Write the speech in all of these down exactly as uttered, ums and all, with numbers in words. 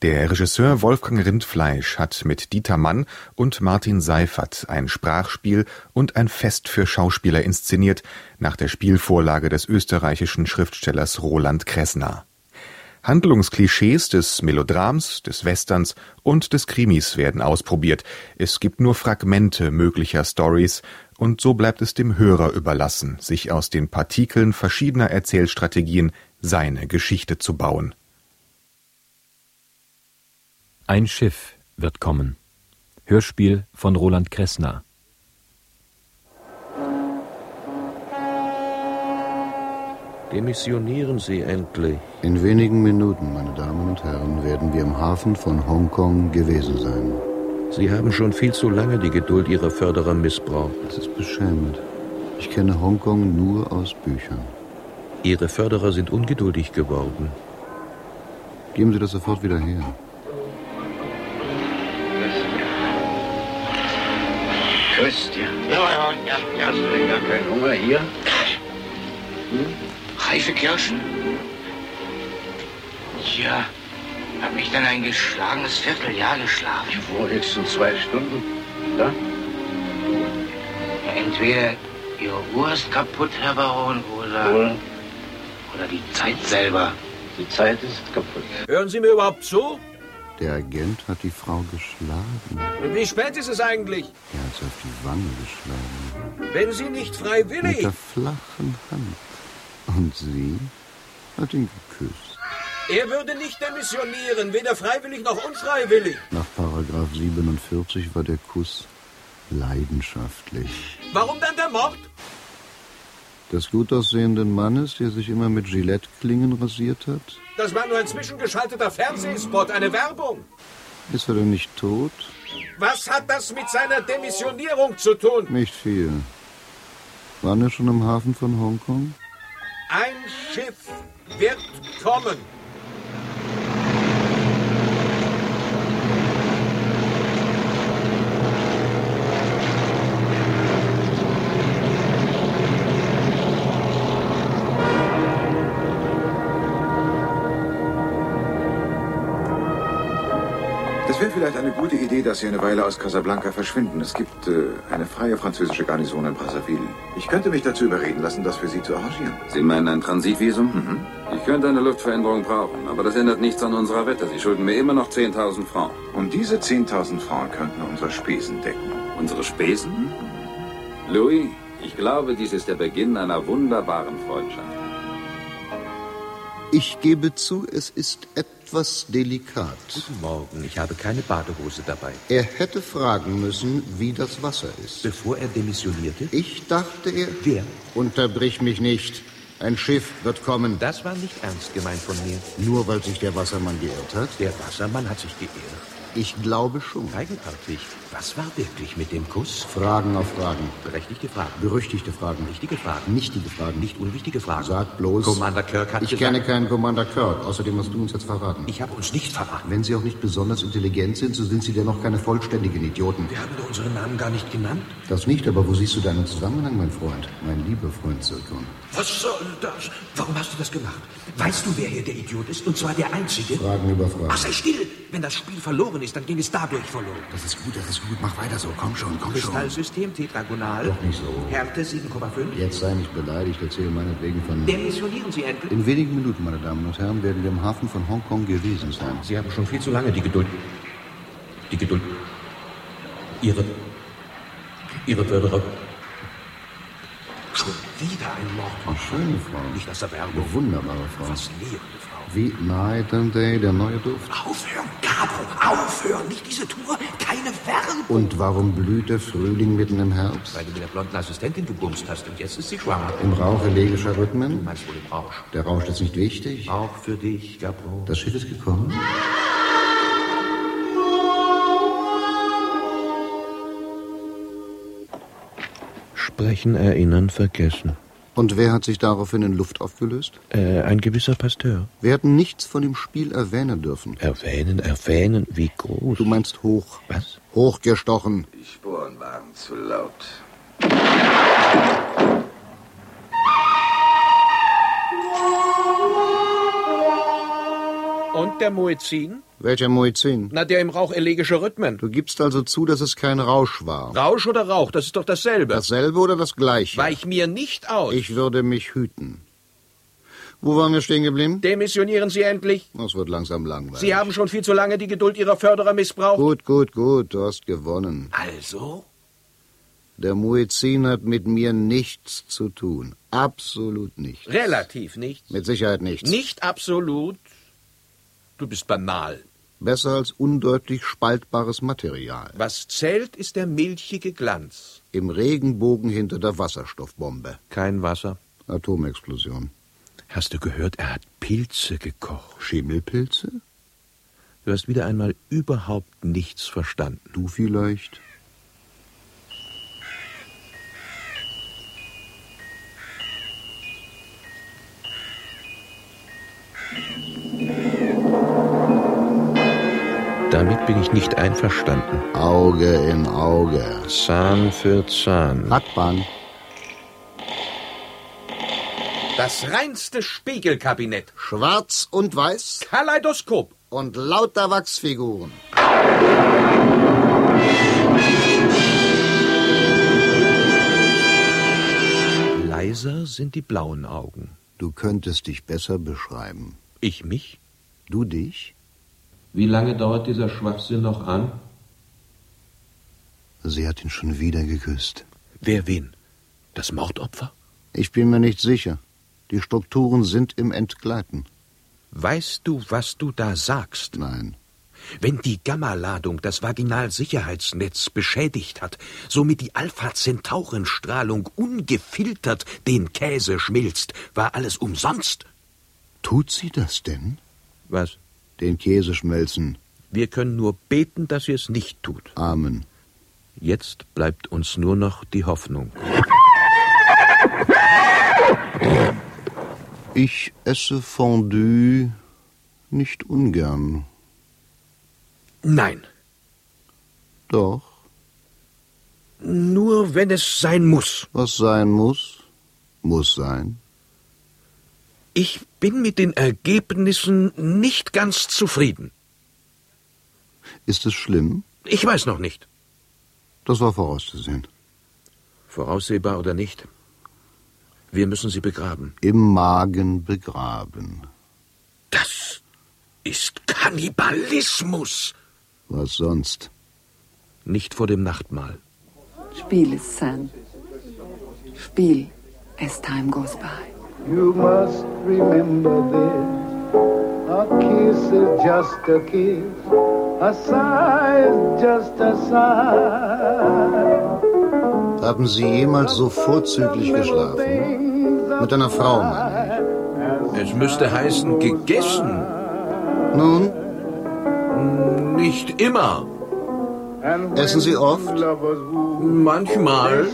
Der Regisseur Wolfgang Rindfleisch hat mit Dieter Mann und Martin Seifert ein Sprachspiel und ein Fest für Schauspieler inszeniert, nach der Spielvorlage des österreichischen Schriftstellers Roland Kresna. Handlungsklischees des Melodrams, des Westerns und des Krimis werden ausprobiert. Es gibt nur Fragmente möglicher Stories und so bleibt es dem Hörer überlassen, sich aus den Partikeln verschiedener Erzählstrategien seine Geschichte zu bauen. Ein Schiff wird kommen. Hörspiel von Roland Kresna. Demissionieren Sie endlich. In wenigen Minuten, meine Damen und Herren, werden wir im Hafen von Hongkong gewesen sein. Sie haben schon viel zu lange die Geduld Ihrer Förderer missbraucht. Das ist beschämend. Ich kenne Hongkong nur aus Büchern. Ihre Förderer sind ungeduldig geworden. Geben Sie das sofort wieder her. Christian. Ja, ja, ja, ja. Hast du denn gar keinen Hunger hier? Hm? Reife Kirschen? Ja, hab mich dann ein geschlagenes Vierteljahr geschlafen. Wo höchstens zwei Stunden? Da? Ja, entweder Ihre Uhr ist kaputt, Herr Baron, oder... Oder? Oder die Zeit selber. Die Zeit ist kaputt. Hören Sie mir überhaupt zu? Der Agent hat die Frau geschlagen. Wie spät ist es eigentlich? Er hat sie auf die Wange geschlagen. Wenn Sie nicht freiwillig... Mit der flachen Hand. Und sie hat ihn geküsst. Er würde nicht demissionieren, weder freiwillig noch unfreiwillig. Nach Paragraph siebenundvierzig war der Kuss leidenschaftlich. Warum dann der Mord? Des gut aussehenden Mannes, der sich immer mit Gillette-Klingen rasiert hat? Das war nur ein zwischengeschalteter Fernsehspot, eine Werbung. Ist er denn nicht tot? Was hat das mit seiner Demissionierung zu tun? Nicht viel. Waren wir schon im Hafen von Hongkong? Ein Schiff wird kommen. Es wäre vielleicht eine gute Idee, dass Sie eine Weile aus Casablanca verschwinden. Es gibt äh, eine freie französische Garnison in Brazzaville. Ich könnte mich dazu überreden lassen, das für Sie zu arrangieren. Sie meinen ein Transitvisum? Mhm. Ich könnte eine Luftveränderung brauchen, aber das ändert nichts an unserer Wette. Sie schulden mir immer noch zehntausend Francs. Und diese zehntausend Francs könnten unsere Spesen decken. Unsere Spesen? Louis, ich glaube, dies ist der Beginn einer wunderbaren Freundschaft. Ich gebe zu, es ist etwas delikat. Guten Morgen, ich habe keine Badehose dabei. Er hätte fragen müssen, wie das Wasser ist. Bevor er demissionierte? Ich dachte, er... Wer? Unterbrich mich nicht. Ein Schiff wird kommen. Das war nicht ernst gemeint von mir. Nur weil sich der Wassermann geirrt hat? Der Wassermann hat sich geirrt. Ich glaube schon. Eigenartig. Was war wirklich mit dem Kuss? Fragen auf Fragen. Berechtigte Fragen. Berüchtigte Fragen. Wichtige Fragen. Nichtige Fragen. Nicht unwichtige Fragen. Sag bloß... Commander Kirk hat Ich gesagt... kenne keinen Commander Kirk. Außerdem hast du uns jetzt verraten. Ich habe uns nicht verraten. Wenn Sie auch nicht besonders intelligent sind, so sind Sie dennoch keine vollständigen Idioten. Wir haben doch unseren Namen gar nicht genannt. Das nicht, aber wo siehst du deinen Zusammenhang, mein Freund? Mein lieber Freund Zirkon. Was soll das? Warum hast du das gemacht? Weißt du, wer hier der Idiot ist? Und zwar der Einzige? Fragen über Fragen. Ach, sei still! Wenn das Spiel verloren ist, dann ging es dadurch verloren. Das ist gut, das ist gut. Mach weiter so. Komm schon, komm schon. Kristallsystem, Tetragonal. Doch nicht so. Härte sieben Komma fünf. Jetzt sei nicht beleidigt. Erzähl meinetwegen von... Demissionieren Sie endlich. In wenigen Minuten, meine Damen und Herren, werden wir im Hafen von Hongkong gewesen sein. Sie haben schon viel zu lange die Geduld. Die Geduld. Ihre... Ihre Förderer. Schon wieder ein Mord. Eine schöne Frau. Nicht aus der Werbung. Eine wunderbare Frau. Faszinierende Frau. Wie Night and Day, der neue Duft. Aufhören, Gabo, aufhören. Nicht diese Tour, keine Werbung. Und warum blüht der Frühling mitten im Herbst? Weil du mit der blonden Assistentin gebumst hast und jetzt ist sie schwanger. Im Rauch elegischer Rhythmen? Du meinst wohl im Rausch. Der Rausch ist nicht wichtig. Auch für dich, Gabro. Das Schiff ist gekommen. Sprechen, erinnern, vergessen. Und wer hat sich daraufhin in Luft aufgelöst? Äh, ein gewisser Pasteur. Wir hatten nichts von dem Spiel erwähnen dürfen. Erwähnen, erwähnen, wie groß? Du meinst hoch. Was? Hochgestochen. Die Sporen waren zu laut. Und der Muezzin? Welcher Muezzin? Na, der im Rauch elegische Rhythmen. Du gibst also zu, dass es kein Rausch war. Rausch oder Rauch, das ist doch dasselbe. Dasselbe oder das Gleiche? Weich mir nicht aus. Ich würde mich hüten. Wo waren wir stehen geblieben? Demissionieren Sie endlich. Das wird langsam langweilig. Sie haben schon viel zu lange die Geduld Ihrer Förderer missbraucht. Gut, gut, gut, du hast gewonnen. Also? Der Muezzin hat mit mir nichts zu tun. Absolut nichts. Relativ nichts. Mit Sicherheit nichts. Nicht absolut. Du bist banal. Besser als undeutlich spaltbares Material. Was zählt, ist der milchige Glanz. Im Regenbogen hinter der Wasserstoffbombe. Kein Wasser. Atomexplosion. Hast du gehört, er hat Pilze gekocht? Schimmelpilze? Du hast wieder einmal überhaupt nichts verstanden. Du vielleicht? Damit bin ich nicht einverstanden. Auge in Auge. Zahn für Zahn. Radbahn. Das reinste Spiegelkabinett. Schwarz und weiß. Kaleidoskop. Und lauter Wachsfiguren. Leiser sind die blauen Augen. Du könntest dich besser beschreiben. Ich mich? Du dich? Wie lange dauert dieser Schwachsinn noch an? Sie hat ihn schon wieder geküsst. Wer wen? Das Mordopfer? Ich bin mir nicht sicher. Die Strukturen sind im Entgleiten. Weißt du, was du da sagst? Nein. Wenn die Gammaladung das Vaginalsicherheitsnetz beschädigt hat, somit die Alpha-Zentauren-Strahlung ungefiltert den Käse schmilzt, war alles umsonst. Tut sie das denn? Was? Den Käse schmelzen. Wir können nur beten, dass sie es nicht tut. Amen. Jetzt bleibt uns nur noch die Hoffnung. Ich esse Fondue nicht ungern. Nein. Doch. Nur wenn es sein muss. Was sein muss, muss sein. Ich bin mit den Ergebnissen nicht ganz zufrieden. Ist es schlimm? Ich weiß noch nicht. Das war vorauszusehen. Voraussehbar oder nicht? Wir müssen sie begraben. Im Magen begraben. Das ist Kannibalismus. Was sonst? Nicht vor dem Nachtmahl. Spiel es, Sam. Spiel, as time goes by. You must remember this. A kiss is just a kiss. A sigh is just a sigh. Haben Sie jemals so vorzüglich geschlafen? Mit einer Frau, meine ich. Es müsste heißen, gegessen. Nun? Nicht immer. Essen Sie oft? Manchmal.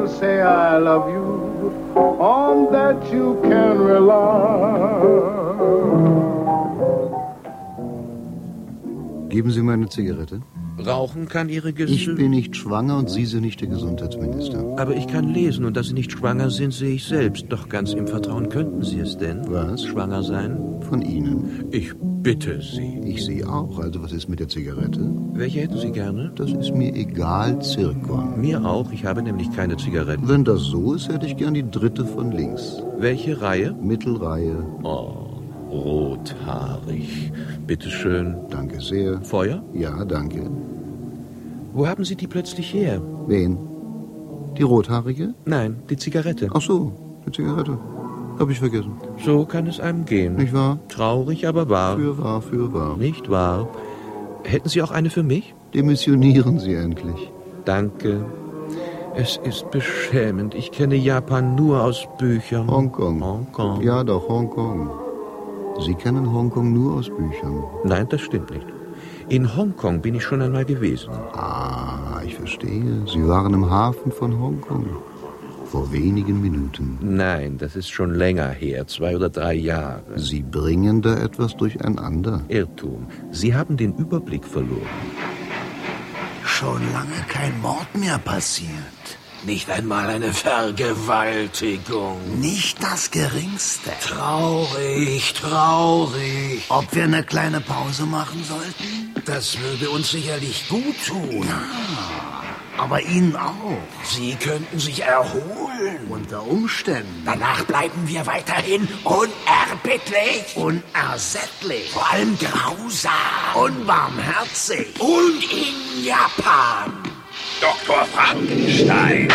Geben Sie mir eine Zigarette? Rauchen kann Ihre Gesundheit. Ich bin nicht schwanger und Sie sind nicht der Gesundheitsminister. Aber ich kann lesen und dass Sie nicht schwanger sind, sehe ich selbst. Doch ganz im Vertrauen könnten Sie es denn? Was? Schwanger sein? Von Ihnen? Ich bitte Sie. Ich Sie auch. Also was ist mit der Zigarette? Welche hätten Sie gerne? Das ist mir egal, Zirkon. Mir auch. Ich habe nämlich keine Zigaretten. Wenn das so ist, hätte ich gern die dritte von links. Welche Reihe? Mittelreihe. Oh. Rothaarig. Bitte schön. Danke sehr. Feuer? Ja, danke. Wo haben Sie die plötzlich her? Wen? Die Rothaarige? Nein, die Zigarette. Ach so, die Zigarette. Hab ich vergessen. So kann es einem gehen. Nicht wahr? Traurig, aber wahr. Für wahr, für wahr. Nicht wahr? Hätten Sie auch eine für mich? Demissionieren Sie endlich. Danke. Es ist beschämend. Ich kenne Japan nur aus Büchern. Hongkong. Hongkong. Ja, doch, Hongkong. Sie kennen Hongkong nur aus Büchern. Nein, das stimmt nicht. In Hongkong bin ich schon einmal gewesen. Ah, ich verstehe. Sie waren im Hafen von Hongkong. Vor wenigen Minuten. Nein, das ist schon länger her. Zwei oder drei Jahre. Sie bringen da etwas durcheinander. Irrtum. Sie haben den Überblick verloren. Schon lange kein Mord mehr passiert. Nicht einmal eine Vergewaltigung. Nicht das Geringste. Traurig, traurig. Ob wir eine kleine Pause machen sollten? Das würde uns sicherlich gut tun. Ja, aber Ihnen auch. Sie könnten sich erholen. Unter Umständen. Danach bleiben wir weiterhin unerbittlich. Unersättlich. Vor allem grausam. Unbarmherzig. Und in Japan. Doktor Frankenstein.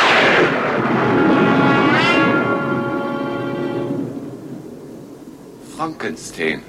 Frankenstein.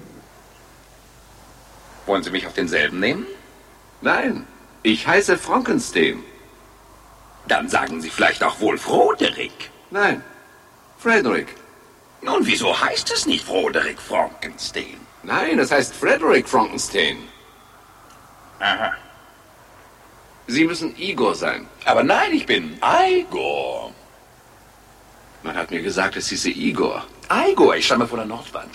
Wollen Sie mich auf denselben nehmen? Nein, ich heiße Frankenstein. Dann sagen Sie vielleicht auch wohl Froderick. Nein, Frederick. Nun, wieso heißt es nicht Froderick Frankenstein? Nein, es heißt Frederick Frankenstein. Aha. Sie müssen Igor sein. Aber nein, ich bin Igor. Man hat mir gesagt, es hieße Igor. Igor, ich stamme von der Nordwand.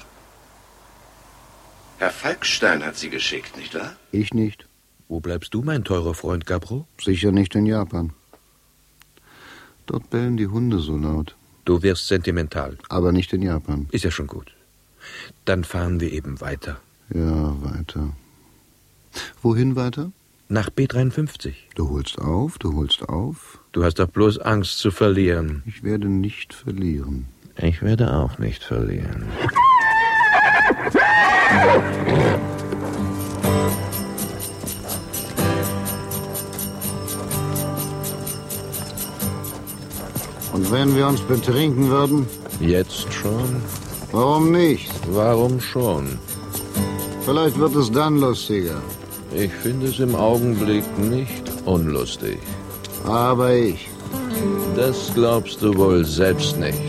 Herr Falkstein hat Sie geschickt, nicht wahr? Ich nicht. Wo bleibst du, mein teurer Freund Gabbro? Sicher nicht in Japan. Dort bellen die Hunde so laut. Du wirst sentimental. Aber nicht in Japan. Ist ja schon gut. Dann fahren wir eben weiter. Ja, weiter. Wohin weiter? Nach B dreiundfünfzig. Du holst auf, du holst auf. Du hast doch bloß Angst zu verlieren. Ich werde nicht verlieren. Ich werde auch nicht verlieren. Und wenn wir uns betrinken würden? Jetzt schon? Warum nicht? Warum schon? Vielleicht wird es dann lustiger. Ich finde es im Augenblick nicht unlustig. Aber ich. Das glaubst du wohl selbst nicht.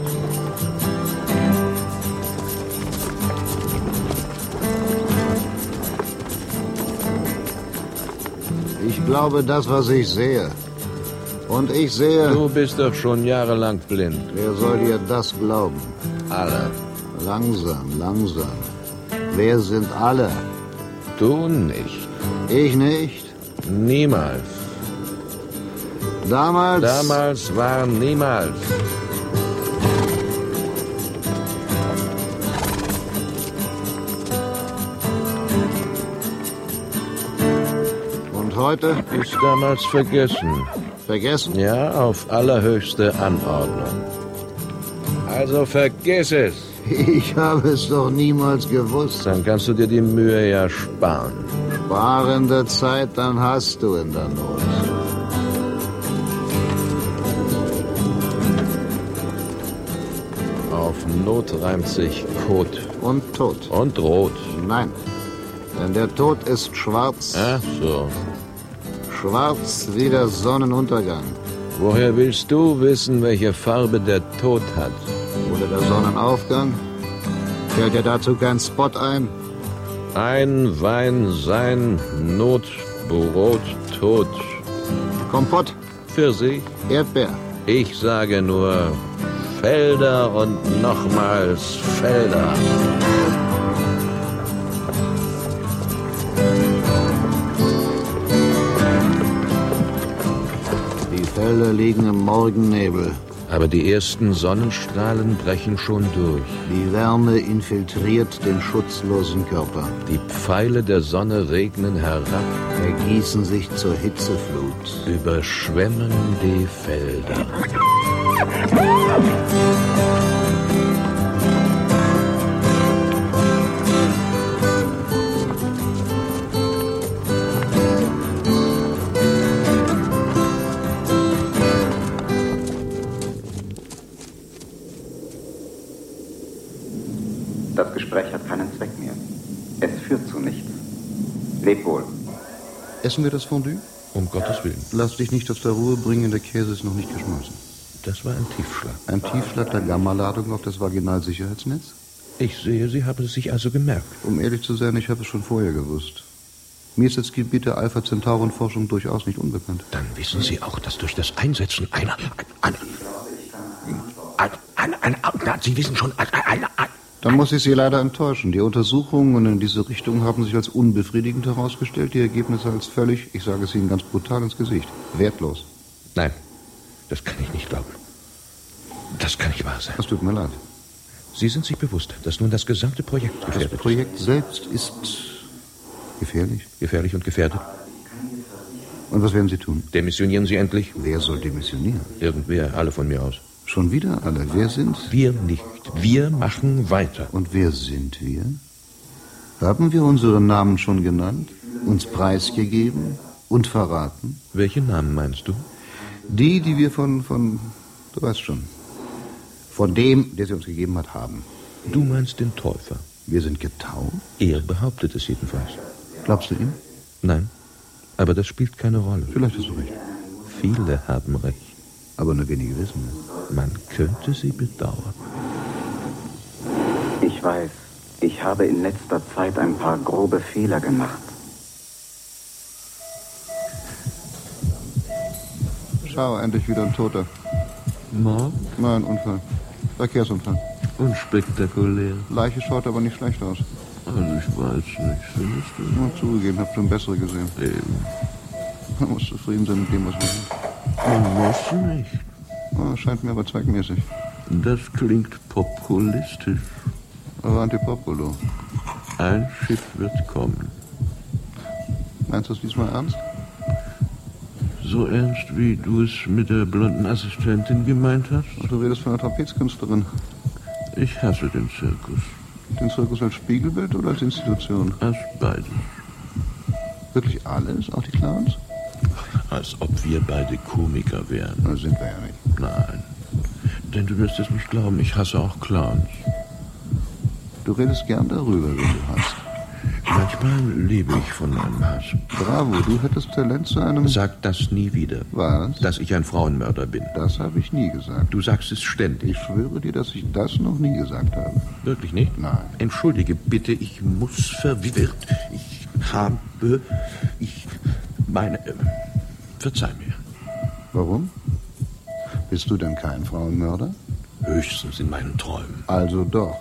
Ich glaube das, was ich sehe. Und ich sehe... Du bist doch schon jahrelang blind. Wer soll dir das glauben? Alle. Langsam, langsam. Wer sind alle? Du nicht. Ich nicht? Niemals. Damals? Damals war niemals. Und heute? Ist damals vergessen. Vergessen? Ja, auf allerhöchste Anordnung. Also vergiss es. Ich habe es doch niemals gewusst. Dann kannst du dir die Mühe ja sparen. Sparende Zeit, dann hast du in der Not. Auf Not reimt sich Kot. Und Tod. Und Rot. Nein, denn der Tod ist schwarz. Ach so. Schwarz wie der Sonnenuntergang. Woher willst du wissen, welche Farbe der Tod hat? Oder der Sonnenaufgang? Fällt dir dazu kein Spot ein? Ein Wein, sein, Not, Brot, Tod. Kompott. Pfirsich. Erdbeer. Ich sage nur Felder und nochmals Felder. Die Felder liegen im Morgennebel. Aber die ersten Sonnenstrahlen brechen schon durch. Die Wärme infiltriert den schutzlosen Körper. Die Pfeile der Sonne regnen herab, ergießen sich zur Hitzeflut, überschwemmen die Felder. Das Gespräch hat keinen Zweck mehr. Es führt zu nichts. Leb wohl. Essen wir das Fondue? Um Gottes Willen. Lass dich nicht aus der Ruhe bringen, der Käse ist noch nicht geschmolzen. Das war ein Tiefschlag. Ein Tiefschlag der Gammaladung auf das Vaginalsicherheitsnetz? Ich sehe, Sie haben es sich also gemerkt. Um ehrlich zu sein, ich habe es schon vorher gewusst. Mir ist das Gebiet der Alpha-Zentauren-Forschung durchaus nicht unbekannt. Dann wissen Sie auch, dass durch das Einsetzen einer... einer... einer... einer... einer Sie wissen schon, einer... einer... Dann muss ich Sie leider enttäuschen. Die Untersuchungen in diese Richtung haben sich als unbefriedigend herausgestellt, die Ergebnisse als völlig, ich sage es Ihnen ganz brutal ins Gesicht, wertlos. Nein, Das kann ich nicht glauben. Das kann nicht wahr sein. Das tut mir leid. Sie sind sich bewusst, dass nun das gesamte Projekt gefährdet ist. Das Projekt selbst ist gefährlich. Gefährlich und gefährdet. Und was werden Sie tun? Demissionieren Sie endlich? Wer soll demissionieren? Irgendwer, alle von mir aus. Schon wieder alle? Wer sind? Wir nicht. Wir machen weiter. Und wer sind wir? Haben wir unsere Namen schon genannt? Uns preisgegeben und verraten? Welche Namen meinst du? Die, die wir von, von, du weißt schon, von dem, der sie uns gegeben hat, haben. Du meinst den Täufer. Wir sind getauft? Er behauptet es jedenfalls. Glaubst du ihm? Nein, aber das spielt keine Rolle. Vielleicht hast du recht. Viele haben recht. Aber nur wenige wissen es. Man könnte sie bedauern. Ich weiß, ich habe in letzter Zeit ein paar grobe Fehler gemacht. Schau, endlich wieder ein Toter. Mord? Nein, Unfall. Verkehrsunfall. Unspektakulär. Leiche schaut aber nicht schlecht aus. Also ich weiß nicht, findest du? Nur zugegeben, hab schon bessere gesehen. Eben. Man muss zufrieden sein mit dem, was man hat. Man muss nicht. Oh, scheint mir aber zweckmäßig. Das klingt populistisch. Avanti Popolo. Ein Schiff wird kommen. Meinst du es diesmal ernst? So ernst, wie du es mit der blonden Assistentin gemeint hast? Ach, du redest von einer Trapezkünstlerin. Ich hasse den Zirkus. Den Zirkus als Spiegelbild oder als Institution? Als beides. Wirklich alles? Auch die Clowns? Als ob wir beide Komiker wären. Na, sind wir ja nicht. Nein. Denn du wirst es nicht glauben, ich hasse auch Clowns. Du redest gern darüber, wenn du hast. Manchmal lebe ich von meinem Hass. Bravo, du hättest Talent zu einem... Sag das nie wieder. Was? Dass ich ein Frauenmörder bin. Das habe ich nie gesagt. Du sagst es ständig. Ich schwöre dir, dass ich das noch nie gesagt habe. Wirklich nicht? Nein. Entschuldige bitte, ich muss verwirrt. Ich habe... Ich... meine... Äh, verzeih mir. Warum? Bist du denn kein Frauenmörder? Höchstens in meinen Träumen. Also doch.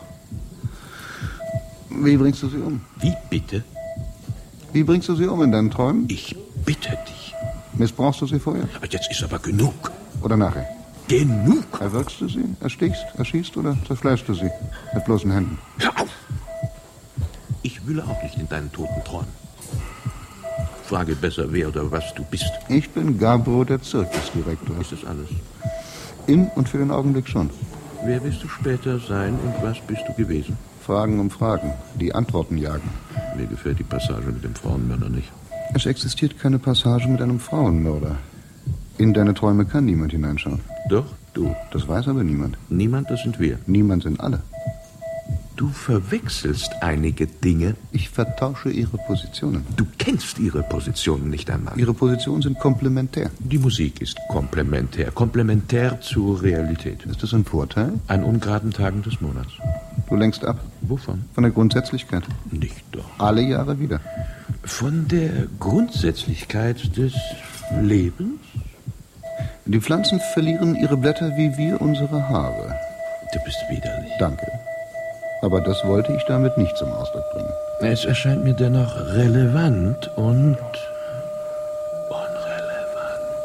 Wie bringst du sie um? Wie bitte? Wie bringst du sie um in deinen Träumen? Ich bitte dich. Missbrauchst du sie vorher? Aber jetzt ist aber genug. Oder nachher? Genug? Erwürgst du sie? Erstichst, erschießt oder zerfleischst du sie? Mit bloßen Händen? Hör auf! Ich wühle auch nicht in deinen toten Träumen. Frage besser, wer oder was du bist. Ich bin Gabro, der Zirkusdirektor. Ist das alles? Im und für den Augenblick schon. Wer wirst du später sein und was bist du gewesen? Fragen um Fragen, die Antworten jagen. Mir gefällt die Passage mit dem Frauenmörder nicht. Es existiert keine Passage mit einem Frauenmörder. In deine Träume kann niemand hineinschauen. Doch, du. Das weiß aber niemand. Niemand, das sind wir. Niemand sind alle. Du verwechselst einige Dinge. Ich vertausche ihre Positionen. Du kennst ihre Positionen nicht einmal. Ihre Positionen sind komplementär. Die Musik ist komplementär. Komplementär zur Realität. Ist das ein Vorteil? An ungeraden Tagen des Monats. Du lenkst ab. Wovon? Von der Grundsätzlichkeit. Nicht doch. Alle Jahre wieder. Von der Grundsätzlichkeit des Lebens? Die Pflanzen verlieren ihre Blätter wie wir unsere Haare. Du bist widerlich. Danke. Aber das wollte ich damit nicht zum Ausdruck bringen. Es erscheint mir dennoch relevant und unrelevant.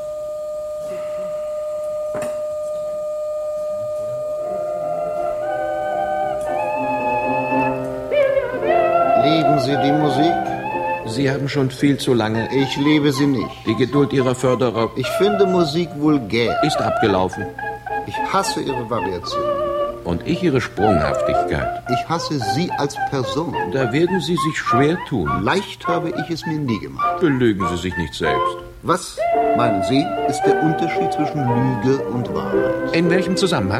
Lieben Sie die Musik? Sie haben schon viel zu lange... Ich liebe sie nicht. Die Geduld Ihrer Förderer... Ich finde Musik vulgär. Ist abgelaufen. Ich hasse Ihre Variation. Und ich Ihre Sprunghaftigkeit. Ich hasse Sie als Person. Da werden Sie sich schwer tun. Leicht habe ich es mir nie gemacht. Belügen Sie sich nicht selbst. Was, meinen Sie, ist der Unterschied zwischen Lüge und Wahrheit? In welchem Zusammenhang?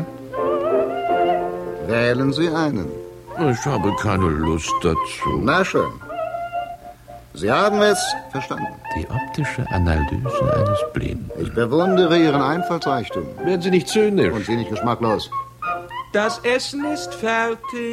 Wählen Sie einen. Ich habe keine Lust dazu. Na schön. Sie haben es verstanden. Die optische Analyse eines Blinden. Ich bewundere Ihren Einfallsreichtum. Werden Sie nicht zynisch. Und Sie nicht geschmacklos. Das Essen ist fertig.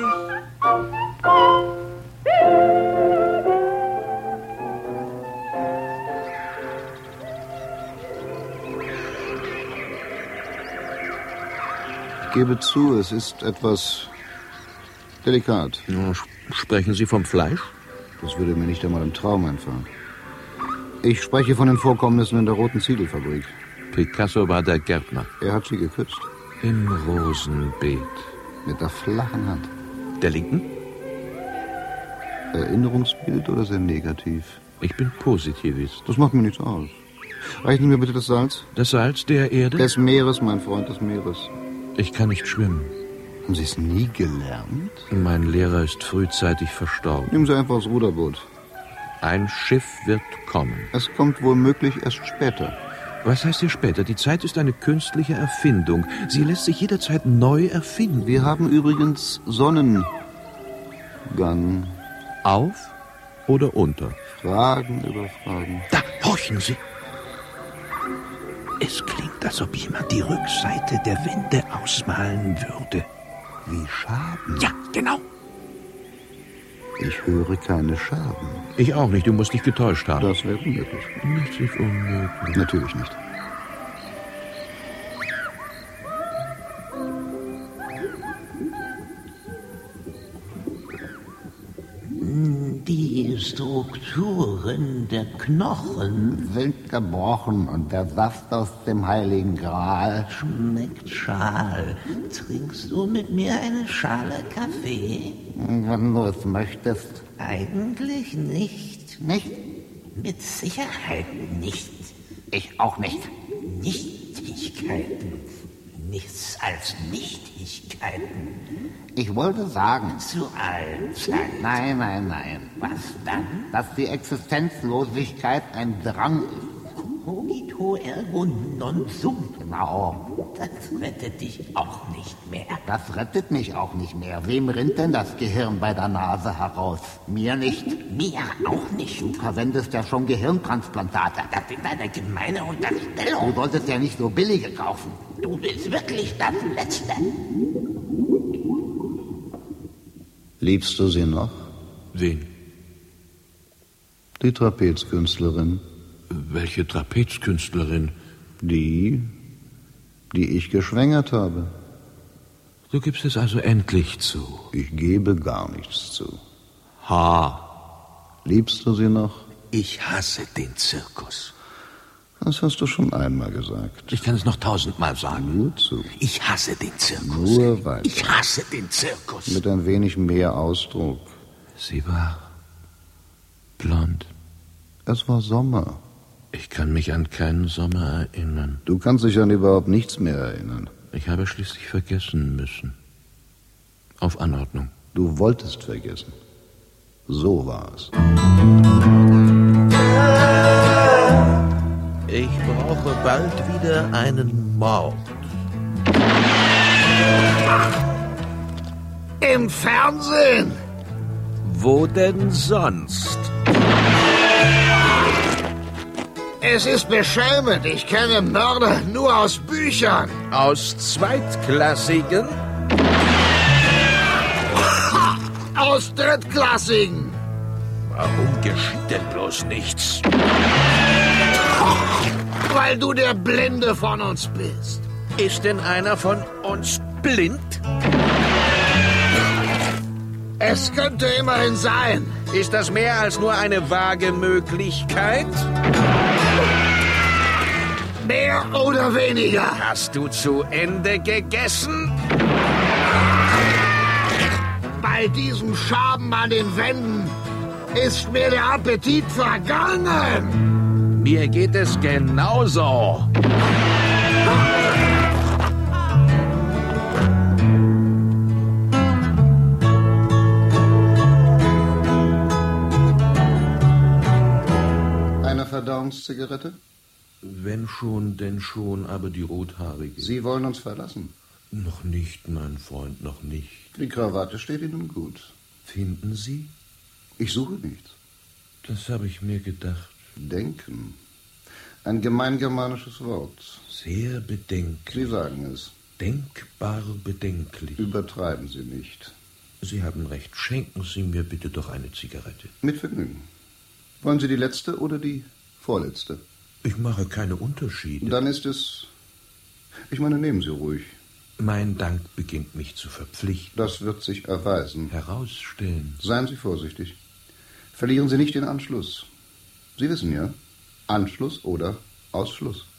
Ich gebe zu, es ist etwas delikat. Ja, sprechen Sie vom Fleisch? Das würde mir nicht einmal im Traum einfallen. Ich spreche von den Vorkommnissen in der Roten Ziegelfabrik. Picasso war der Gärtner. Er hat sie geküsst. Im Rosenbeet. Mit der flachen Hand. Der linken? Erinnerungsbild oder sehr negativ? Ich bin Positivist. Das macht mir nichts aus. Reichen Sie mir bitte das Salz? Das Salz der Erde? Des Meeres, mein Freund, des Meeres. Ich kann nicht schwimmen. Haben Sie es nie gelernt? Mein Lehrer ist frühzeitig verstorben. Nehmen Sie einfach das Ruderboot. Ein Schiff wird kommen. Es kommt womöglich erst später. Was heißt hier später? Die Zeit ist eine künstliche Erfindung. Sie lässt sich jederzeit neu erfinden. Wir haben übrigens Sonnengang. Auf oder unter? Fragen über Fragen. Da, horchen Sie. Es klingt, als ob jemand die Rückseite der Wände ausmalen würde. Wie Schaben? Ja, genau. Ich höre keine Scherben. Ich auch nicht, du musst dich getäuscht haben. Das wäre unmöglich. Nichts ist unmöglich. Natürlich nicht. Die Strukturen der Knochen sind gebrochen und der Saft aus dem Heiligen Gral schmeckt schal. Trinkst du mit mir eine Schale Kaffee? Wenn du es möchtest. Eigentlich nicht. Nicht? Mit Sicherheit nicht. Ich auch nicht. Nichtigkeiten. Nichts als Nichtigkeiten. Ich wollte sagen... Zu Allzeit. Nein, nein, nein. Was dann? Dass die Existenzlosigkeit ein Drang ist. Cogito ergo non sum. Genau. Das rettet dich auch nicht mehr. Das rettet mich auch nicht mehr. Wem rinnt denn das Gehirn bei der Nase heraus? Mir nicht. Mir auch nicht. Du verwendest ja schon Gehirntransplantate. Das ist eine gemeine Unterstellung. Du solltest ja nicht so billige kaufen. Du willst wirklich das Letzte. Liebst du sie noch? Wen? Die Trapezkünstlerin. Welche Trapezkünstlerin? Die, die ich geschwängert habe. Du gibst es also endlich zu. Ich gebe gar nichts zu. Ha. Liebst du sie noch? Ich hasse den Zirkus. Das hast du schon einmal gesagt. Ich kann es noch tausendmal sagen. Nur zu. Ich hasse den Zirkus. Nur weiter. Ich hasse den Zirkus. Mit ein wenig mehr Ausdruck. Sie war blond. Es war Sommer. Ich kann mich an keinen Sommer erinnern. Du kannst dich an überhaupt nichts mehr erinnern. Ich habe schließlich vergessen müssen. Auf Anordnung. Du wolltest vergessen. So war es. Ich brauche bald wieder einen Mord. Im Fernsehen? Wo denn sonst? Es ist beschämend. Ich kenne Mörder nur aus Büchern. Aus zweitklassigen? Aus drittklassigen. Warum geschieht denn bloß nichts? Weil du der Blinde von uns bist. Ist denn einer von uns blind? Es könnte immerhin sein. Ist das mehr als nur eine vage Möglichkeit? Mehr oder weniger. Hast du zu Ende gegessen? Bei diesem Schaben an den Wänden ist mir der Appetit vergangen. Mir geht es genauso. Eine Verdauungszigarette? Wenn schon, denn schon, aber die rothaarige. Sie wollen uns verlassen? Noch nicht, mein Freund, noch nicht. Die Krawatte steht Ihnen gut. Finden Sie? Ich suche nichts. Das habe ich mir gedacht. Denken. Ein gemeingermanisches Wort. Sehr bedenklich. Sie sagen es. Denkbar bedenklich. Übertreiben Sie nicht. Sie haben recht. Schenken Sie mir bitte doch eine Zigarette. Mit Vergnügen. Wollen Sie die letzte oder die vorletzte? Ich mache keine Unterschiede. Dann ist es... Ich meine, nehmen Sie ruhig. Mein Dank beginnt mich zu verpflichten. Das wird sich erweisen. Herausstellen. Seien Sie vorsichtig. Verlieren Sie nicht den Anschluss. Sie wissen ja, Anschluss oder Ausschluss.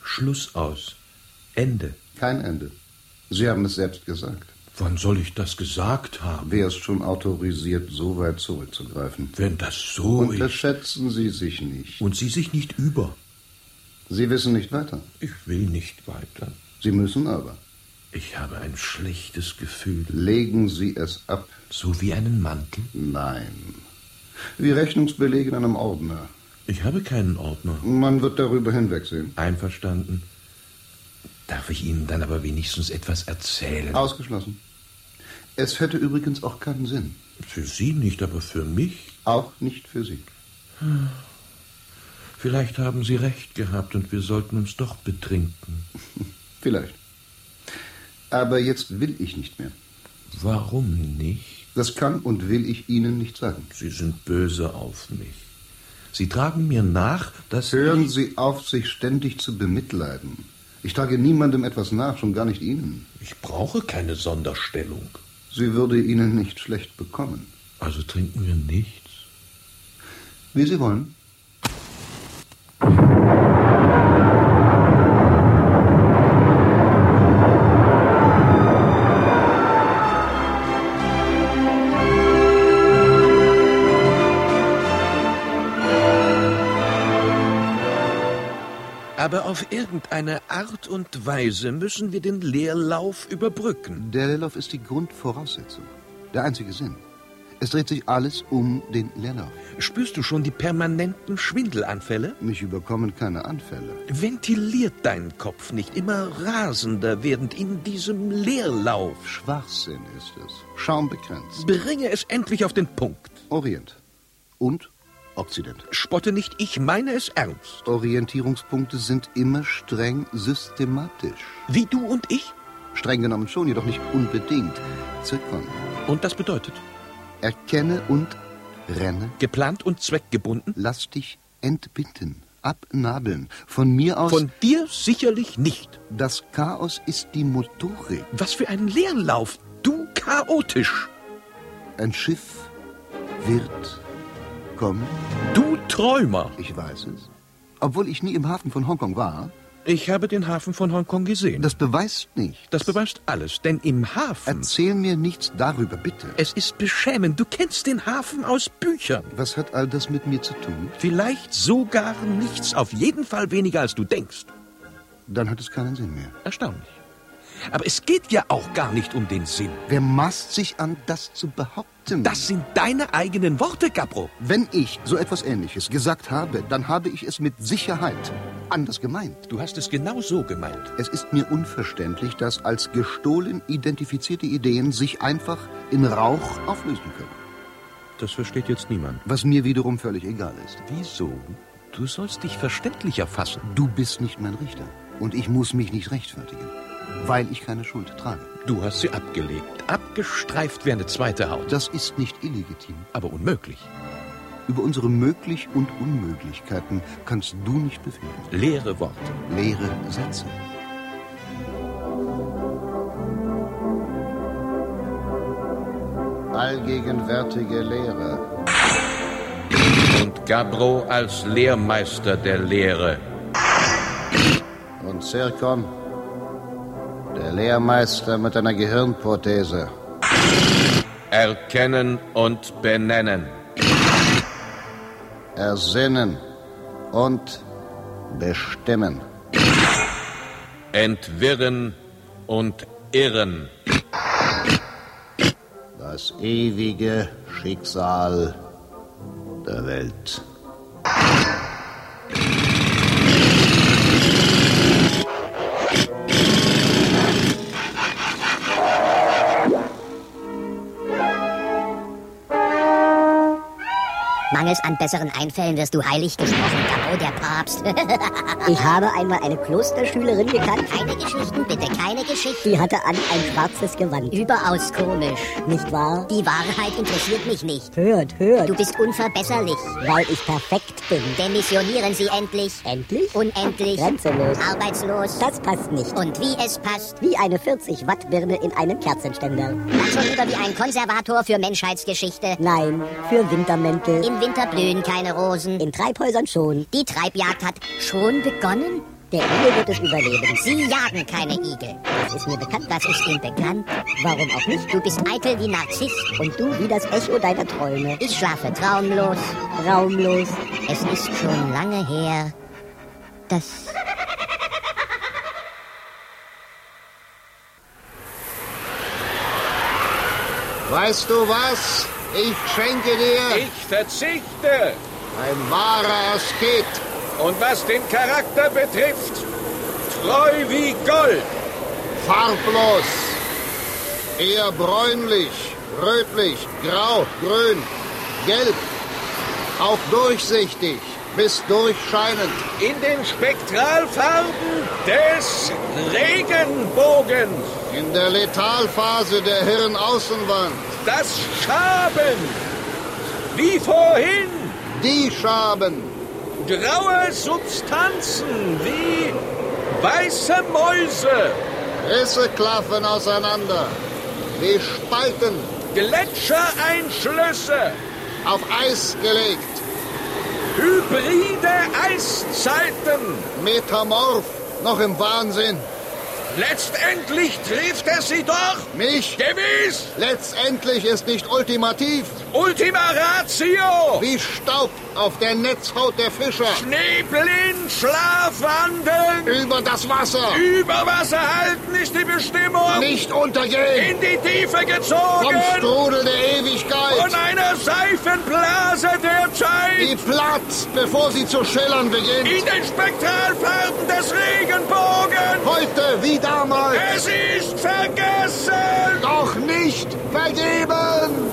Schluss aus. Ende. Kein Ende. Sie haben es selbst gesagt. Wann soll ich das gesagt haben? Wer ist schon autorisiert, so weit zurückzugreifen? Wenn das so ist... Unterschätzen Sie sich nicht. Und Sie sich nicht über. Sie wissen nicht weiter. Ich will nicht weiter. Sie müssen aber. Ich habe ein schlechtes Gefühl. Legen Sie es ab. So wie einen Mantel? Nein. Wie Rechnungsbelege in einem Ordner. Ich habe keinen Ordner. Man wird darüber hinwegsehen. Einverstanden. Darf ich Ihnen dann aber wenigstens etwas erzählen? Ausgeschlossen. Es hätte übrigens auch keinen Sinn. Für Sie nicht, aber für mich? Auch nicht für Sie. Vielleicht haben Sie recht gehabt und wir sollten uns doch betrinken. Vielleicht. Aber jetzt will ich nicht mehr. Warum nicht? Das kann und will ich Ihnen nicht sagen. Sie sind böse auf mich. Sie tragen mir nach, dass... Hören Sie auf, sich ständig zu bemitleiden. Ich trage niemandem etwas nach, schon gar nicht Ihnen. Ich brauche keine Sonderstellung. Sie würde Ihnen nicht schlecht bekommen. Also trinken wir nichts? Wie Sie wollen. Aber auf irgendeine Art und Weise müssen wir den Leerlauf überbrücken. Der Leerlauf ist die Grundvoraussetzung, der einzige Sinn. Es dreht sich alles um den Leerlauf. Spürst du schon die permanenten Schwindelanfälle? Mich überkommen keine Anfälle. Ventiliert dein Kopf nicht immer rasender während in diesem Leerlauf? Schwachsinn ist es, schaumbegrenzt. Bringe es endlich auf den Punkt. Orient und Okzident. Spotte nicht, ich meine es ernst. Orientierungspunkte sind immer streng systematisch. Wie du und ich? Streng genommen schon, jedoch nicht unbedingt. Zirkon. Und das bedeutet? Erkenne und renne. Geplant und zweckgebunden? Lass dich entbinden, abnabeln. Von mir aus... Von dir sicherlich nicht. Das Chaos ist die Motorik. Was für ein Leerlauf, du chaotisch. Ein Schiff wird... kommen? Du Träumer! Ich weiß es. Obwohl ich nie im Hafen von Hongkong war. Ich habe den Hafen von Hongkong gesehen. Das beweist nichts. Das beweist alles, denn im Hafen... Erzähl mir nichts darüber, bitte. Es ist beschämend. Du kennst den Hafen aus Büchern. Was hat all das mit mir zu tun? Vielleicht sogar nichts. Auf jeden Fall weniger, als du denkst. Dann hat es keinen Sinn mehr. Erstaunlich. Aber es geht ja auch gar nicht um den Sinn. Wer maßt sich an, das zu behaupten? Das sind deine eigenen Worte, Gabbro. Wenn ich so etwas Ähnliches gesagt habe, dann habe ich es mit Sicherheit anders gemeint. Du hast es genau so gemeint. Es ist mir unverständlich, dass als gestohlen identifizierte Ideen sich einfach in Rauch auflösen können. Das versteht jetzt niemand. Was mir wiederum völlig egal ist. Wieso? Du sollst dich verständlicher fassen. Du bist nicht mein Richter. Und ich muss mich nicht rechtfertigen. Weil ich keine Schuld trage. Du hast sie abgelegt, abgestreift wie eine zweite Haut. Das ist nicht illegitim. Aber unmöglich. Über unsere Möglich- und Unmöglichkeiten kannst du nicht befehlen. Leere Worte. Leere Sätze. Allgegenwärtige Lehre. Und Gabbro als Lehrmeister der Lehre. Und Zirkon, der Lehrmeister mit einer Gehirnprothese. Erkennen und benennen. Ersinnen und bestimmen. Entwirren und irren. Das ewige Schicksal der Welt. Mangels an besseren Einfällen wirst du heilig gesprochen, Gabbro, der Papst. Ich habe einmal eine Klosterschülerin gekannt. Keine Geschichten, bitte, keine Geschichten. Die hatte an ein schwarzes Gewand. Überaus komisch. Nicht wahr? Die Wahrheit interessiert mich nicht. Hört, hört. Du bist unverbesserlich. Weil ich perfekt bin. Demissionieren Sie endlich. Endlich? Unendlich. Grenzenlos. Arbeitslos. Das passt nicht. Und wie es passt? Wie eine vierzig Watt Birne in einem Kerzenständer. Dann schon lieber wie ein Konservator für Menschheitsgeschichte. Nein, für Wintermäntel. Im Winter blühen keine Rosen. In Treibhäusern schon. Die Treibjagd hat schon begonnen? Der Igel wird es überleben. Sie jagen keine Igel. Das ist mir bekannt. Das ist Ihnen bekannt. Warum auch nicht? Du bist eitel wie Narziss. Und du wie das Echo deiner Träume. Ich schlafe traumlos. Traumlos. Es ist schon lange her, dass... Weißt du was? Ich schenke dir... Ich verzichte. Ein wahrer Asket. Und was den Charakter betrifft, treu wie Gold. Farblos. Eher bräunlich, rötlich, grau, grün, gelb. Auch durchsichtig, bis durchscheinend. In den Spektralfarben des Regenbogens. In der Letalphase der Hirnaußenwand. Das Schaben. Wie vorhin. Die Schaben. Graue Substanzen wie weiße Mäuse. Risse klaffen auseinander. Wie Spalten. Gletschereinschlüsse. Auf Eis gelegt. Hybride Eiszeiten. Metamorph. Noch im Wahnsinn. Letztendlich trifft er sie doch. Mich? Gewiss. Letztendlich ist nicht ultimativ. Ultima Ratio. Wie Staub auf der Netzhaut der Fischer. Schneeblind schlafwandeln. Über das Wasser. Über Wasser halten ist die Bestimmung. Nicht untergehen. In die Tiefe gezogen. Vom Strudel der Ewigkeit. Von einer Seifenblase der Zeit. Die platzt, bevor sie zu schillern beginnt. In den Spektralfarben des Regenbogens. Heute wie damals. Es ist vergessen. Doch nicht vergeben.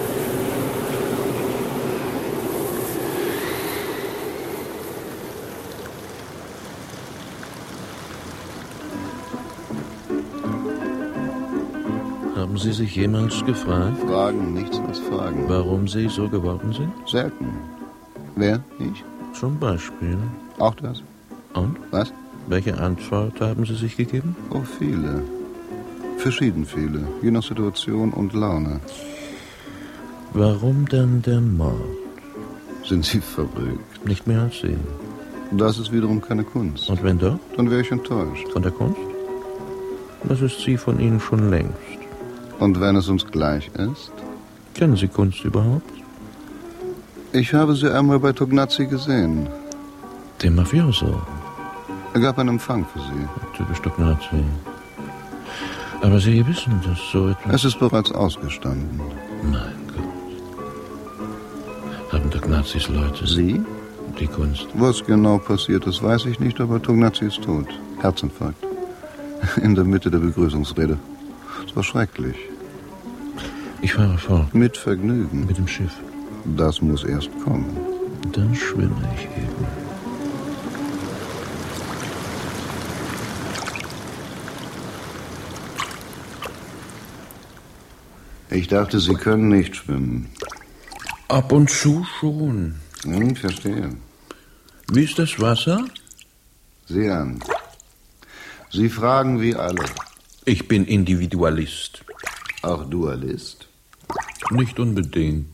Haben Sie sich jemals gefragt? Fragen, nichts als Fragen. Warum Sie so geworden sind? Selten. Wer? Ich? Zum Beispiel. Auch das? Und? Was? Welche Antwort haben Sie sich gegeben? Oh, viele. Verschieden viele. Je nach Situation und Laune. Warum denn der Mord? Sind Sie verrückt? Nicht mehr als Sie. Das ist wiederum keine Kunst. Und wenn doch? Dann wäre ich enttäuscht. Von der Kunst? Das ist sie von Ihnen schon längst. Und wenn es uns gleich ist? Kennen Sie Kunst überhaupt? Ich habe sie einmal bei Tognazzi gesehen. Dem Mafioso? Er gab einen Empfang für Sie. Typisch Tognazzi. Aber Sie wissen, dass so etwas... Es ist bereits ausgestanden. Mein Gott. Haben Tognazzis Leute... Sie? Die Kunst. Was genau passiert ist, weiß ich nicht, aber Tognazzi ist tot. Herzinfarkt. In der Mitte der Begrüßungsrede. Es war schrecklich. Ich fahre fort. Mit Vergnügen. Mit dem Schiff. Das muss erst kommen. Dann schwimme ich eben. Ich dachte, Sie können nicht schwimmen. Ab und zu schon. Hm, verstehe. Wie ist das Wasser? Sieh an. Sie fragen wie alle. Ich bin Individualist. Auch Dualist? Nicht unbedingt.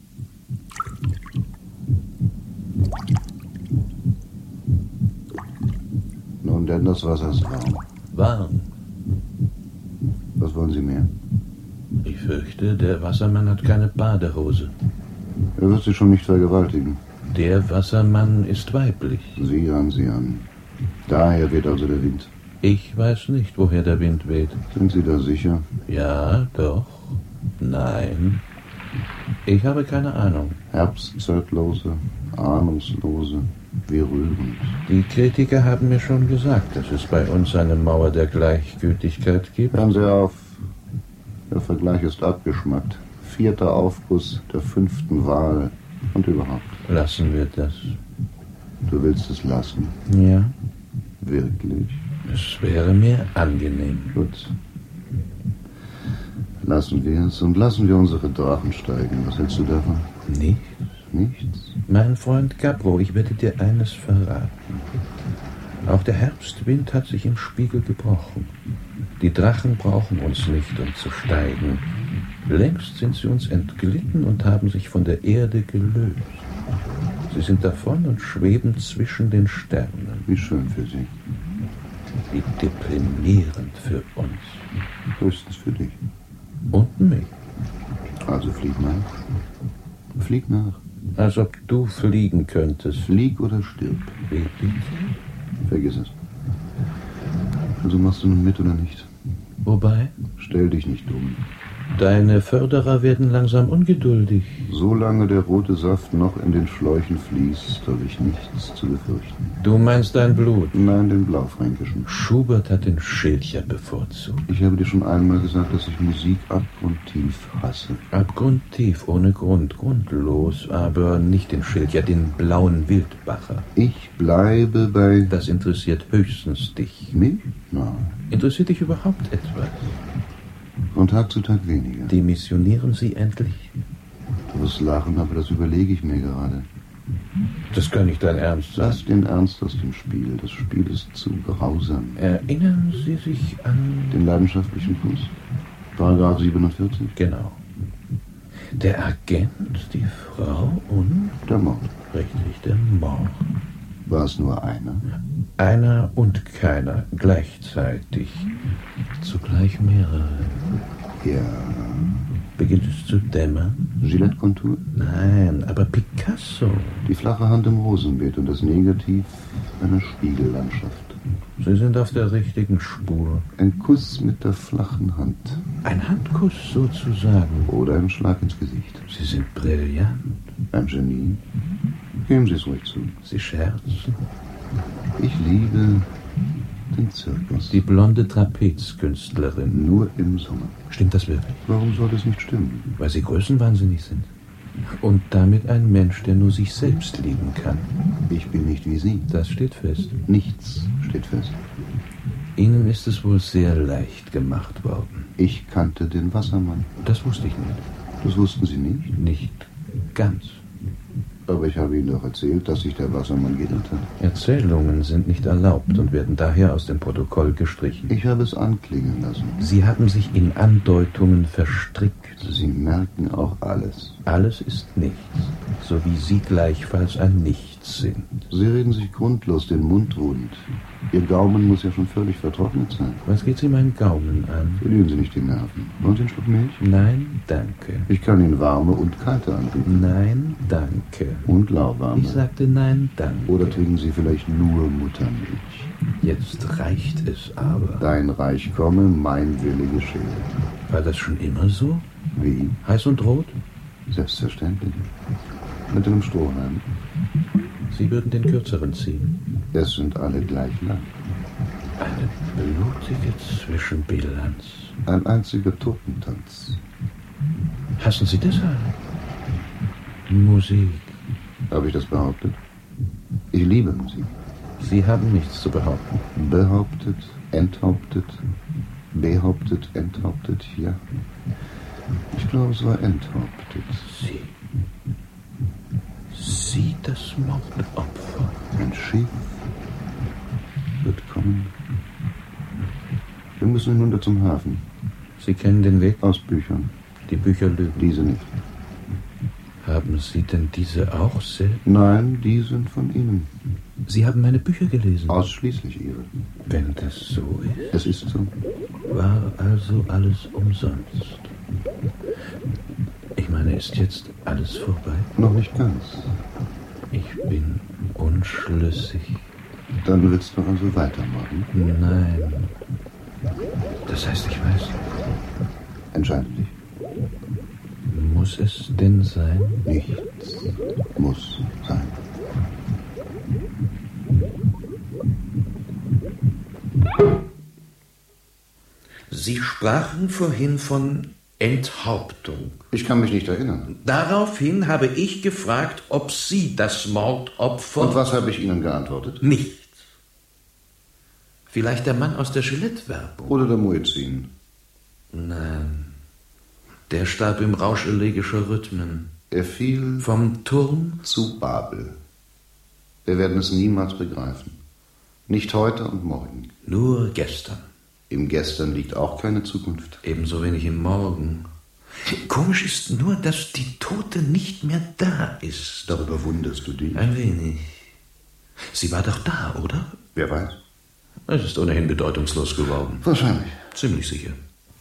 Nun denn, das Wasser ist warm. Warm? Was wollen Sie mehr? Ich fürchte, der Wassermann hat keine Badehose. Er wird Sie schon nicht vergewaltigen. Der Wassermann ist weiblich. Sieh an, sieh an. Daher weht also der Wind. Ich weiß nicht, woher der Wind weht. Sind Sie da sicher? Ja, doch. Nein. Ich habe keine Ahnung. Herbstzeitlose, ahnungslose, wie rührend. Die Kritiker haben mir schon gesagt, dass es bei uns eine Mauer der Gleichgültigkeit gibt. Hören Sie auf. Der Vergleich ist abgeschmackt. Vierter Aufguss der fünften Wahl und überhaupt. Lassen wir das. Du willst es lassen? Ja. Wirklich? Es wäre mir angenehm. Gut. Lassen wir es und lassen wir unsere Drachen steigen. Was hältst du davon? Nichts. Nichts? Mein Freund Capro, ich werde dir eines verraten. Auch der Herbstwind hat sich im Spiegel gebrochen. Die Drachen brauchen uns nicht, um zu steigen. Längst sind sie uns entglitten und haben sich von der Erde gelöst. Sie sind davon und schweben zwischen den Sternen. Wie schön für Sie. Wie deprimierend für uns. Höchstens für dich. Und mich. Also flieg nach. Flieg nach. Als ob du fliegen könntest. Flieg oder stirb. Wie bitte? Vergiss es. Also machst du nun mit oder nicht? Wobei? Stell dich nicht dumm. Deine Förderer werden langsam ungeduldig. Solange der rote Saft noch in den Schläuchen fließt, habe ich nichts zu befürchten. Du meinst dein Blut? Nein, den blaufränkischen. Schubert hat den Schilcher bevorzugt. Ich habe dir schon einmal gesagt, dass ich Musik abgrundtief hasse. Abgrundtief, ohne Grund, grundlos, aber nicht den Schilcher, den blauen Wildbacher. Ich bleibe bei... Das interessiert höchstens dich. Mich? Nein. Interessiert dich überhaupt etwas? Von Tag zu Tag weniger. Demissionieren Sie endlich? Du wirst lachen, aber das überlege ich mir gerade. Das kann nicht dein Ernst sein. Lass den Ernst aus dem Spiel. Das Spiel ist zu grausam. Erinnern Sie sich an... Den leidenschaftlichen Kuss? Paragraph siebenundvierzig? Genau. Der Agent, die Frau und... Der Mord. Richtig, der Mord. War es nur einer? Einer und keiner, gleichzeitig. Zugleich mehrere. Ja. Beginnt es zu dämmern? Gillette-Kontur? Nein, aber Picasso. Die flache Hand im Rosenbeet und das Negativ einer Spiegellandschaft. Sie sind auf der richtigen Spur. Ein Kuss mit der flachen Hand. Ein Handkuss sozusagen. Oder ein Schlag ins Gesicht. Sie sind brillant. Ein Genie. Geben Sie es ruhig zu. Sie scherzen. Ich liebe den Zirkus. Die blonde Trapezkünstlerin. Nur im Sommer. Stimmt das wirklich? Warum soll das nicht stimmen? Weil Sie größenwahnsinnig sind. Und damit ein Mensch, der nur sich selbst lieben kann. Ich bin nicht wie Sie. Das steht fest. Nichts steht fest. Ihnen ist es wohl sehr leicht gemacht worden. Ich kannte den Wassermann. Das wusste ich nicht. Das wussten Sie nicht? Nicht ganz. Aber ich habe Ihnen doch erzählt, dass sich der Wassermann geirrt hat. Erzählungen sind nicht erlaubt und werden daher aus dem Protokoll gestrichen. Ich habe es anklingen lassen. Sie haben sich in Andeutungen verstrickt. Sie merken auch alles. Alles ist nichts, so wie Sie gleichfalls ein Nichts sind. Sie reden sich grundlos den Mund wund. Ihr Gaumen muss ja schon völlig vertrocknet sein. Was geht Sie meinen Gaumen an? Verlieren Sie nicht die Nerven. Wollen Sie einen Schluck Milch? Nein, danke. Ich kann Ihnen warme und kalte anbieten. Nein, danke. Und lauwarme. Ich sagte nein, danke. Oder trinken Sie vielleicht nur Muttermilch? Jetzt reicht es aber. Dein Reich komme, mein Wille geschehe. War das schon immer so? Wie? Heiß und rot? Selbstverständlich. Mit einem Strohhalm. Sie würden den kürzeren ziehen. Es sind alle gleich lang. Eine blutige Zwischenbilanz. Ein einziger Totentanz. Hassen Sie deshalb? Musik. Habe ich das behauptet? Ich liebe Musik. Sie haben nichts zu behaupten. Behauptet, enthauptet, behauptet, enthauptet, ja. Ich glaube, es war enthauptet. Sie. Sie, das Mordopfer. Ein Schiff wird kommen. Wir müssen hinunter zum Hafen. Sie kennen den Weg? Aus Büchern. Die Bücher lügen. Diese nicht. Haben Sie denn diese auch selbst? Nein, die sind von Ihnen. Sie haben meine Bücher gelesen? Ausschließlich Ihre. Wenn das so ist. Es ist so. War also alles umsonst. Ich meine, ist jetzt alles vorbei? Noch nicht ganz. Ich bin unschlüssig. Dann willst du also weitermachen? Nein. Das heißt, ich weiß. Entscheide dich. Muss es denn sein? Nichts muss sein. Sie sprachen vorhin von Enthauptung. Ich kann mich nicht erinnern. Daraufhin habe ich gefragt, ob Sie das Mordopfer... Und was habe ich Ihnen geantwortet? Nichts. Vielleicht der Mann aus der Gillette-Werbung. Oder der Muezzin. Nein. Der starb im Rausch elegischer Rhythmen. Er fiel vom Turm zu Babel. Wir werden es niemals begreifen. Nicht heute und morgen. Nur gestern. Im Gestern liegt auch keine Zukunft. Ebenso wenig im Morgen. Komisch ist nur, dass die Tote nicht mehr da ist. Darüber wunderst du dich? Ein wenig. Sie war doch da, oder? Wer weiß. Es ist ohnehin bedeutungslos geworden. Wahrscheinlich. Ziemlich sicher.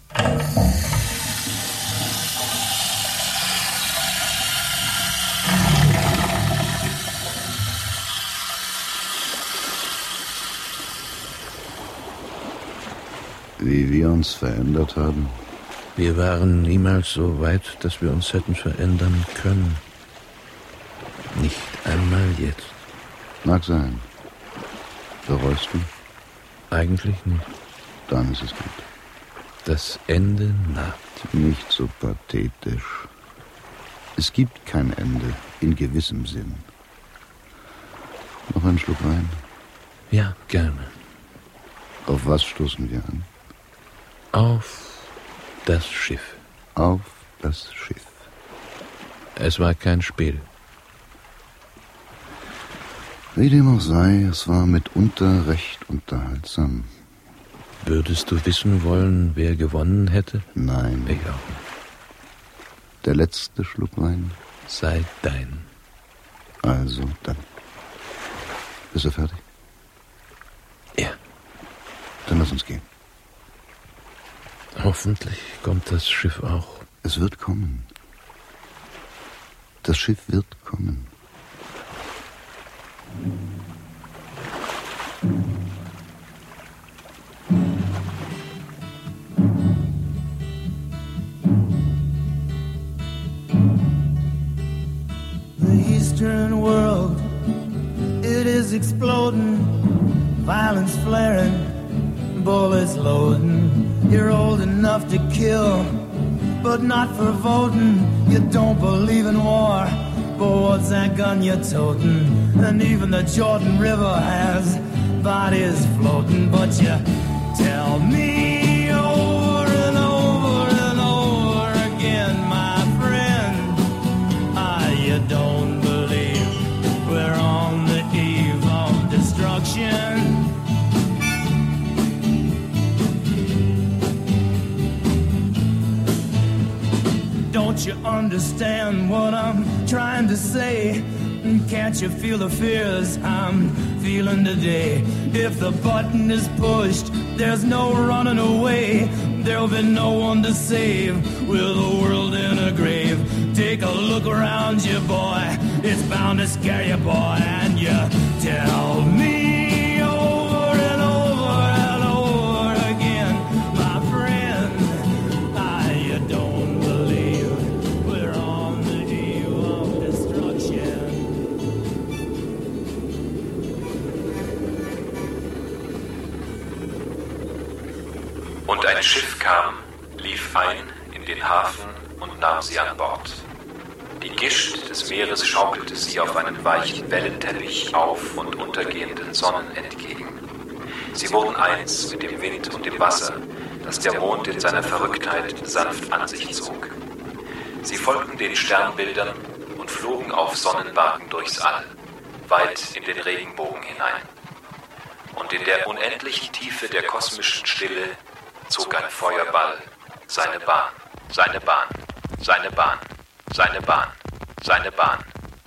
Wie wir uns verändert haben. Wir waren niemals so weit, dass wir uns hätten verändern können. Nicht einmal jetzt. Mag sein. Bereust du? Eigentlich nicht. Dann ist es gut. Das Ende naht. Nicht so pathetisch. Es gibt kein Ende, in gewissem Sinn. Noch einen Schluck Wein? Ja, gerne. Auf was stoßen wir an? Auf das Schiff. Auf das Schiff. Es war kein Spiel. Wie dem auch sei, es war mitunter recht unterhaltsam. Würdest du wissen wollen, wer gewonnen hätte? Nein. Ich auch nicht. Der letzte Schluck Wein? Sei dein. Also, dann. Bist du fertig? Ja. Dann lass uns gehen. Hoffentlich kommt das Schiff auch. Es wird kommen. Das Schiff wird kommen. The Eastern world, it is exploding, violence flaring, bullets loading. You're old enough to kill, but not for voting. You don't believe in war, but what's that gun you're toting? And even the Jordan River has bodies floating. But you tell me over and over and over again, my friend, ah, you don't believe we're on the eve of destruction. Don't you understand what I'm trying to say? Can't you feel the fears I'm feeling today? If the button is pushed, there's no running away. There'll be no one to save with the world in a grave. Take a look around you, boy. It's bound to scare you, boy. And you tell me over and over and over again, my friend, ah, you don't believe we're on the eve of destruction. Und ein Schiff kam, lief ein in den Hafen und nahm sie an Bord. Die Gischt des Meeres schaukelte sie auf einen weichen Wellenteppich auf und untergehenden Sonnen entgegen. Sie wurden eins mit dem Wind und dem Wasser, das der Mond in seiner Verrücktheit sanft an sich zog. Sie folgten den Sternbildern und flogen auf Sonnenwagen durchs All, weit in den Regenbogen hinein. Und in der unendlichen Tiefe der kosmischen Stille zog ein Feuerball seine Bahn, seine Bahn, seine Bahn, seine Bahn, seine Bahn.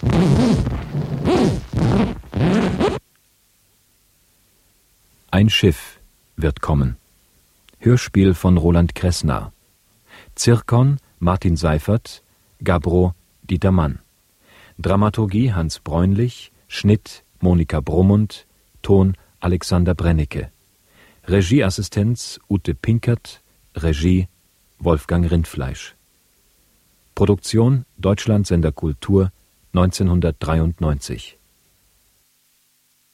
Ein Schiff wird kommen. Hörspiel von Roland Kressner. Zirkon Martin Seifert, Gabbro Dieter Mann. Dramaturgie Hans Bräunlich, Schnitt Monika Brummund, Ton Alexander Brennecke. Regieassistenz Ute Pinkert, Regie Wolfgang Rindfleisch. Produktion Deutschlandsender Kultur neunzehnhundertdreiundneunzig.